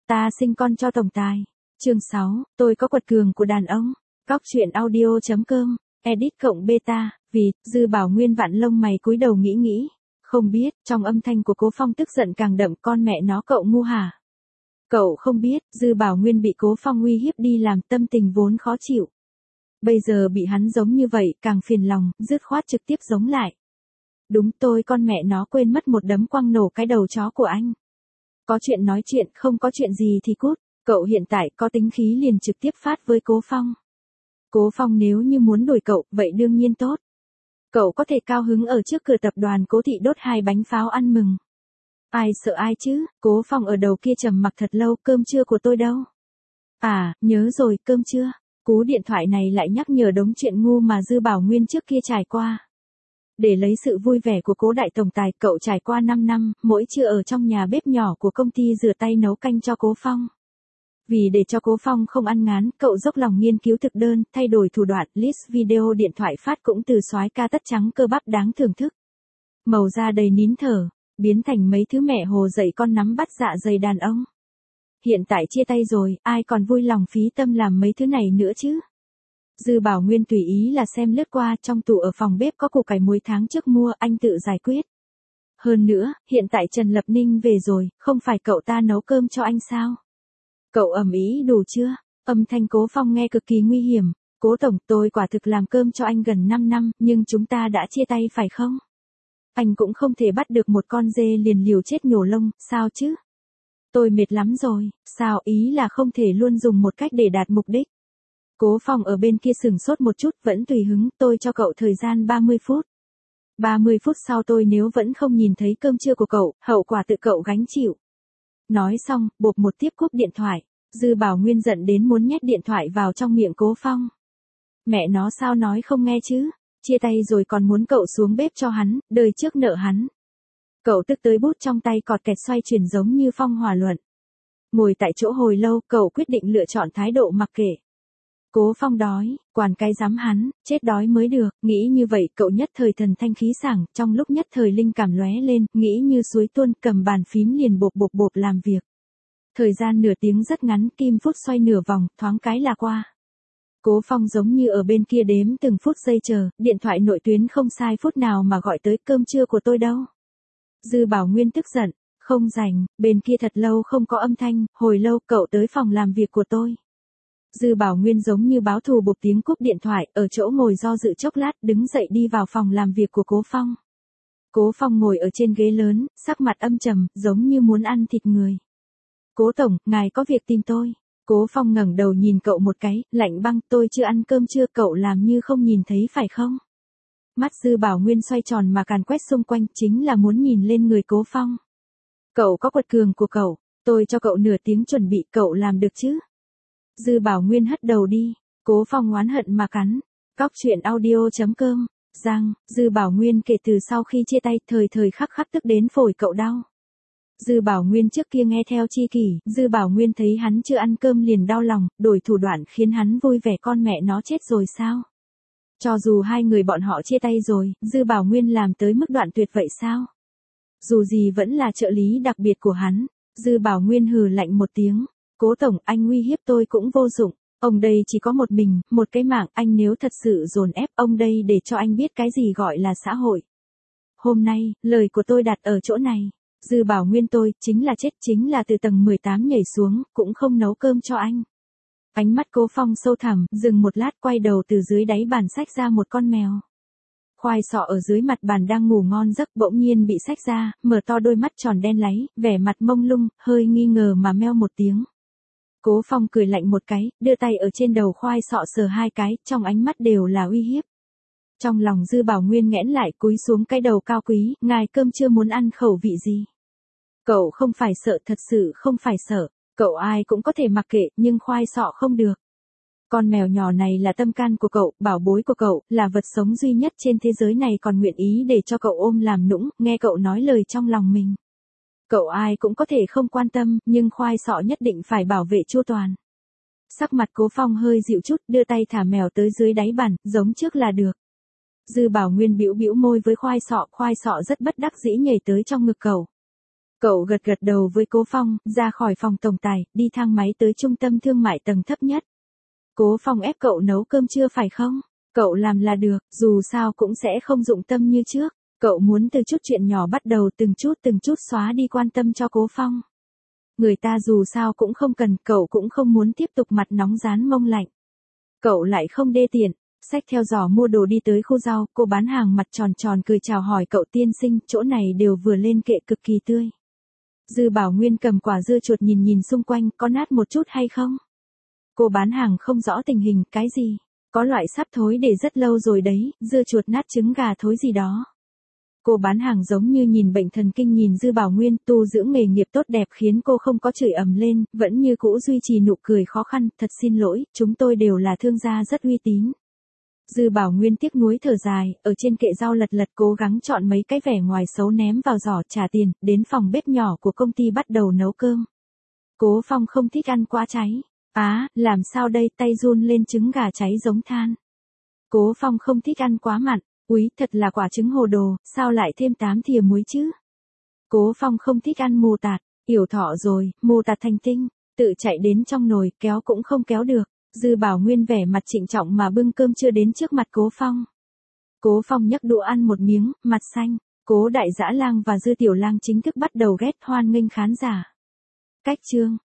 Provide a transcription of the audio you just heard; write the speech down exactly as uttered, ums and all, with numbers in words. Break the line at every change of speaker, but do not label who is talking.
Ta sinh con cho tổng tài. Chương sáu, tôi có quật cường của đàn ông. Cóc truyện audio chấm com, edit cộng beta, vì, Dư Bảo Nguyên vặn lông mày cúi đầu nghĩ nghĩ. Không biết, trong âm thanh của Cố Phong tức giận càng đậm, con mẹ nó cậu ngu hả? Cậu không biết, Dư Bảo Nguyên bị Cố Phong uy hiếp đi làm, tâm tình vốn khó chịu. Bây giờ bị hắn giống như vậy, càng phiền lòng, dứt khoát trực tiếp giống lại. Đúng, tôi con mẹ nó quên mất một đấm quăng nổ cái đầu chó của anh. Có chuyện nói chuyện, không có chuyện gì thì cút. Cậu hiện tại có tính khí liền trực tiếp phát với Cố Phong. Cố Phong nếu như muốn đuổi cậu, vậy đương nhiên tốt. Cậu có thể cao hứng ở trước cửa tập đoàn Cố thị đốt hai bánh pháo ăn mừng. Ai sợ ai chứ, Cố Phong ở đầu kia trầm mặc thật lâu, cơm trưa của tôi đâu? À, nhớ rồi, cơm trưa. Cú điện thoại này lại nhắc nhở đống chuyện ngu mà Dư Bảo Nguyên trước kia trải qua. Để lấy sự vui vẻ của Cố đại tổng tài, cậu trải qua năm năm, mỗi trưa ở trong nhà bếp nhỏ của công ty rửa tay nấu canh cho Cố Phong. Vì để cho Cố Phong không ăn ngán, cậu dốc lòng nghiên cứu thực đơn, thay đổi thủ đoạn, list video điện thoại phát cũng từ soái ca tất trắng cơ bắp đáng thưởng thức. Màu da đầy nín thở, biến thành mấy thứ mẹ hồ dạy con nắm bắt dạ dày đàn ông. Hiện tại chia tay rồi, ai còn vui lòng phí tâm làm mấy thứ này nữa chứ? Dư Bảo Nguyên tùy ý là xem lướt qua, trong tủ ở phòng bếp có củ cải muối tháng trước mua, anh tự giải quyết. Hơn nữa, hiện tại Trần Lập Ninh về rồi, không phải cậu ta nấu cơm cho anh sao? Cậu ầm ĩ đủ chưa? Âm thanh Cố Phong nghe cực kỳ nguy hiểm. Cố tổng, tôi quả thực làm cơm cho anh gần năm năm, nhưng chúng ta đã chia tay phải không? Anh cũng không thể bắt được một con dê liền liều chết nhổ lông, sao chứ? Tôi mệt lắm rồi, sao, ý là không thể luôn dùng một cách để đạt mục đích. Cố Phong ở bên kia sừng sốt một chút, vẫn tùy hứng, tôi cho cậu thời gian ba mươi phút. ba mươi phút sau tôi nếu vẫn không nhìn thấy cơm trưa của cậu, hậu quả tự cậu gánh chịu. Nói xong, bộp một tiếp cúp điện thoại. Dư Bảo Nguyên giận đến muốn nhét điện thoại vào trong miệng Cố Phong. Mẹ nó sao nói không nghe chứ? Chia tay rồi còn muốn cậu xuống bếp cho hắn, đời trước nợ hắn. Cậu tức tới bút trong tay cọt kẹt xoay chuyển giống như phong hỏa luận. Ngồi tại chỗ hồi lâu, cậu quyết định lựa chọn thái độ mặc kệ. Cố Phong đói, quản cái dám hắn, chết đói mới được, nghĩ như vậy cậu nhất thời thần thanh khí sảng, trong lúc nhất thời linh cảm lóe lên, nghĩ như suối tuôn, cầm bàn phím liền bộp bộp bộp làm việc. Thời gian nửa tiếng rất ngắn, kim phút xoay nửa vòng, thoáng cái là qua. Cố Phong giống như ở bên kia đếm từng phút giây chờ, điện thoại nội tuyến không sai phút nào mà gọi tới, cơm trưa của tôi đâu? Dư Bảo Nguyên tức giận, không rảnh, bên kia thật lâu không có âm thanh, hồi lâu cậu tới phòng làm việc của tôi. Dư Bảo Nguyên giống như báo thù bộp tiếng cúp điện thoại, ở chỗ ngồi do dự chốc lát, đứng dậy đi vào phòng làm việc của Cố Phong. Cố Phong ngồi ở trên ghế lớn, sắc mặt âm trầm, giống như muốn ăn thịt người. Cố tổng, ngài có việc tìm tôi. Cố Phong ngẩng đầu nhìn cậu một cái, lạnh băng, tôi chưa ăn cơm trưa, cậu làm như không nhìn thấy phải không? Mắt Dư Bảo Nguyên xoay tròn mà càn quét xung quanh, chính là muốn nhìn lên người Cố Phong. Cậu có quật cường của cậu, tôi cho cậu nửa tiếng chuẩn bị, cậu làm được chứ? Dư Bảo Nguyên hất đầu đi. Cố Phong oán hận mà cắn. Cóc truyện audio chấm com. Giang, Dư Bảo Nguyên kể từ sau khi chia tay, thời thời khắc khắc tức đến phổi cậu đau. Dư Bảo Nguyên trước kia nghe theo chi kỷ, Dư Bảo Nguyên thấy hắn chưa ăn cơm liền đau lòng, đổi thủ đoạn khiến hắn vui vẻ, con mẹ nó chết rồi sao? Cho dù hai người bọn họ chia tay rồi, Dư Bảo Nguyên làm tới mức đoạn tuyệt vậy sao? Dù gì vẫn là trợ lý đặc biệt của hắn. Dư Bảo Nguyên hừ lạnh một tiếng. Cố tổng, anh uy hiếp tôi cũng vô dụng. Ông đây chỉ có một mình, một cái mạng, anh nếu thật sự dồn ép ông đây để cho anh biết cái gì gọi là xã hội. Hôm nay, lời của tôi đặt ở chỗ này. Dư Bảo Nguyên tôi, chính là chết, chính là từ tầng mười tám nhảy xuống, cũng không nấu cơm cho anh. Ánh mắt Cố Phong sâu thẳm, dừng một lát, quay đầu từ dưới đáy bàn xách ra một con mèo. Khoai sọ ở dưới mặt bàn đang ngủ ngon giấc bỗng nhiên bị xách ra, mở to đôi mắt tròn đen láy, vẻ mặt mông lung, hơi nghi ngờ mà meo một tiếng. Cố Phong cười lạnh một cái, đưa tay ở trên đầu khoai sọ sờ hai cái, trong ánh mắt đều là uy hiếp. Trong lòng Dư Bảo Nguyên nghẽn lại, cúi xuống cái đầu cao quý, ngài cơm chưa muốn ăn khẩu vị gì? Cậu không phải sợ, thật sự không phải sợ, cậu ai cũng có thể mặc kệ, nhưng khoai sọ không được. Con mèo nhỏ này là tâm can của cậu, bảo bối của cậu, là vật sống duy nhất trên thế giới này còn nguyện ý để cho cậu ôm làm nũng, nghe cậu nói lời trong lòng mình. Cậu ai cũng có thể không quan tâm, nhưng khoai sọ nhất định phải bảo vệ chu toàn. Sắc mặt Cố Phong hơi dịu chút, đưa tay thả mèo tới dưới đáy bàn, giống trước là được. Dư Bảo Nguyên bĩu bĩu môi với khoai sọ, khoai sọ rất bất đắc dĩ nhảy tới trong ngực cậu. Cậu gật gật đầu với Cố Phong, ra khỏi phòng tổng tài, đi thang máy tới trung tâm thương mại tầng thấp nhất. Cố Phong ép cậu nấu cơm trưa phải không? Cậu làm là được, dù sao cũng sẽ không dụng tâm như trước. Cậu muốn từ chút chuyện nhỏ bắt đầu từng chút từng chút xóa đi quan tâm cho Cố Phong. Người ta dù sao cũng không cần, cậu cũng không muốn tiếp tục mặt nóng rán mông lạnh. Cậu lại không đê tiện, xách theo giỏ mua đồ đi tới khu rau, cô bán hàng mặt tròn tròn cười chào hỏi cậu tiên sinh, chỗ này đều vừa lên kệ cực kỳ tươi. Dư Bảo Nguyên cầm quả dưa chuột nhìn nhìn xung quanh, có nát một chút hay không? Cô bán hàng không rõ tình hình, cái gì? Có loại sắp thối để rất lâu rồi đấy, dưa chuột nát trứng gà thối gì đó. Cô bán hàng giống như nhìn bệnh thần kinh nhìn Dư Bảo Nguyên, tu dưỡng nghề nghiệp tốt đẹp khiến cô không có chửi ầm lên, vẫn như cũ duy trì nụ cười khó khăn, thật xin lỗi, chúng tôi đều là thương gia rất uy tín. Dư Bảo Nguyên tiếc nuối thở dài, ở trên kệ rau lật lật cố gắng chọn mấy cái vẻ ngoài xấu ném vào giỏ trả tiền, đến phòng bếp nhỏ của công ty bắt đầu nấu cơm. Cố Phong không thích ăn quá cháy. Á, à, làm sao đây, tay run lên trứng gà cháy giống than. Cố Phong không thích ăn quá mặn, úi, thật là quả trứng hồ đồ, sao lại thêm tám thìa muối chứ? Cố Phong không thích ăn mù tạt, yểu thọ rồi, mù tạt thành tinh, tự chạy đến trong nồi, kéo cũng không kéo được. Dư Bảo Nguyên vẻ mặt trịnh trọng mà bưng cơm trưa đến trước mặt Cố Phong. Cố Phong nhấc đũa ăn một miếng, mặt xanh. Cố Đại Dã Lang và Dư Tiểu Lang chính thức bắt đầu ghét hoan nghênh khán giả. Cách chương